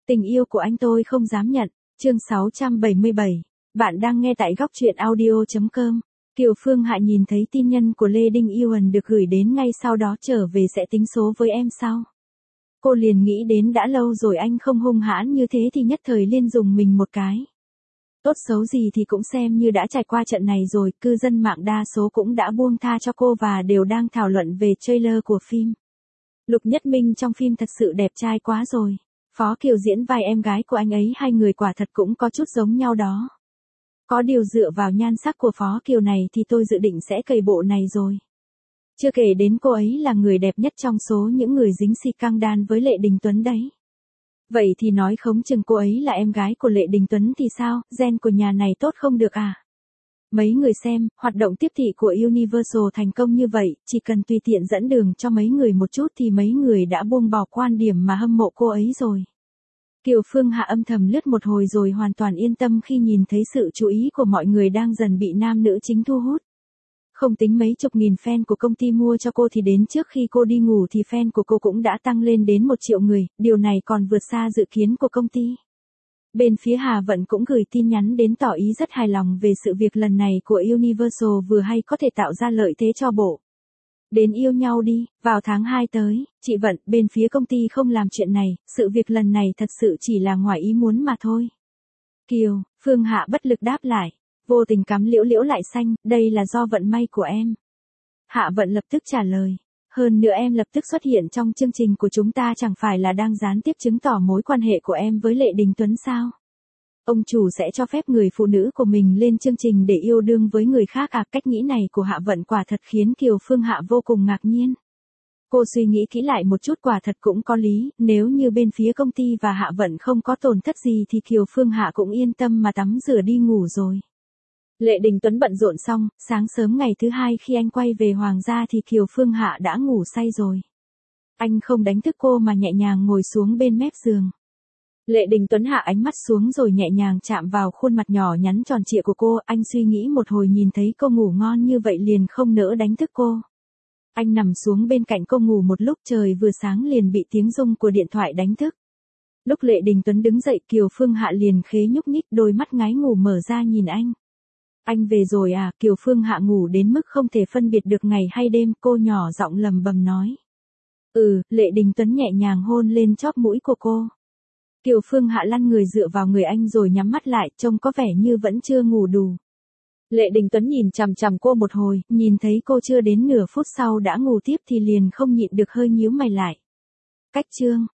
Tình yêu của anh tôi không dám nhận. Chương 677. Bạn đang nghe tại góc truyện audio.com. Kiều Phương Hạ nhìn thấy tin nhân của Lê Đinh Ewan được gửi đến ngay sau đó trở về sẽ tính số với em sau. Cô liền nghĩ đến đã lâu rồi anh không hung hãn như thế thì nhất thời liên dùng mình một cái. Tốt xấu gì thì cũng xem như đã trải qua trận này rồi, cư dân mạng đa số cũng đã buông tha cho cô và đều đang thảo luận về trailer của phim. Lục Nhất Minh trong phim thật sự đẹp trai quá rồi. Phó Kiều diễn vai em gái của anh ấy, hai người quả thật cũng có chút giống nhau đó. Có điều dựa vào nhan sắc của Phó Kiều này thì tôi dự định sẽ cày bộ này rồi. Chưa kể đến cô ấy là người đẹp nhất trong số những người dính xì căng đan với Lệ Đình Tuấn đấy. Vậy thì nói không chừng cô ấy là em gái của Lệ Đình Tuấn thì sao, gen của nhà này tốt không được à? Mấy người xem, hoạt động tiếp thị của Universal thành công như vậy, chỉ cần tùy tiện dẫn đường cho mấy người một chút thì mấy người đã buông bỏ quan điểm mà hâm mộ cô ấy rồi. Kiều Phương Hạ âm thầm lướt một hồi rồi hoàn toàn yên tâm khi nhìn thấy sự chú ý của mọi người đang dần bị nam nữ chính thu hút. Không tính mấy chục nghìn fan của công ty mua cho cô thì đến trước khi cô đi ngủ thì fan của cô cũng đã tăng lên đến 1 triệu người, điều này còn vượt xa dự kiến của công ty. Bên phía Hà Vận cũng gửi tin nhắn đến tỏ ý rất hài lòng về sự việc lần này của Universal vừa hay có thể tạo ra lợi thế cho bộ. Đến yêu nhau đi, vào tháng 2 tới, chị Vận, bên phía công ty không làm chuyện này, sự việc lần này thật sự chỉ là ngoài ý muốn mà thôi. Kiều, Phương Hạ bất lực đáp lại, vô tình cắm liễu liễu lại xanh, đây là do vận may của em. Hạ Vận lập tức trả lời, hơn nữa em lập tức xuất hiện trong chương trình của chúng ta chẳng phải là đang gián tiếp chứng tỏ mối quan hệ của em với Lệ Đình Tuấn sao? Ông chủ sẽ cho phép người phụ nữ của mình lên chương trình để yêu đương với người khác à? Cách nghĩ này của Hạ Vận quả thật khiến Kiều Phương Hạ vô cùng ngạc nhiên. Cô suy nghĩ kỹ lại một chút quả thật cũng có lý, nếu như bên phía công ty và Hạ Vận không có tổn thất gì thì Kiều Phương Hạ cũng yên tâm mà tắm rửa đi ngủ rồi. Lệ Đình Tuấn bận rộn xong, sáng sớm ngày thứ hai khi anh quay về Hoàng gia thì Kiều Phương Hạ đã ngủ say rồi. Anh không đánh thức cô mà nhẹ nhàng ngồi xuống bên mép giường. Lệ Đình Tuấn hạ ánh mắt xuống rồi nhẹ nhàng chạm vào khuôn mặt nhỏ nhắn tròn trịa của cô, anh suy nghĩ một hồi nhìn thấy cô ngủ ngon như vậy liền không nỡ đánh thức cô. Anh nằm xuống bên cạnh cô ngủ một lúc, trời vừa sáng liền bị tiếng rung của điện thoại đánh thức. Lúc Lệ Đình Tuấn đứng dậy Kiều Phương Hạ liền khế nhúc nhích, đôi mắt ngái ngủ mở ra nhìn anh. Anh về rồi à? Kiều Phương Hạ ngủ đến mức không thể phân biệt được ngày hay đêm, cô nhỏ giọng lầm bầm nói. Lệ Đình Tuấn nhẹ nhàng hôn lên chóp mũi của cô. Kiều Phương Hạ lăn người dựa vào người anh rồi nhắm mắt lại, trông có vẻ như vẫn chưa ngủ đủ. Lệ Đình Tuấn nhìn chằm chằm cô một hồi, nhìn thấy cô chưa đến nửa phút sau đã ngủ tiếp thì liền không nhịn được hơi nhíu mày lại. Cách chương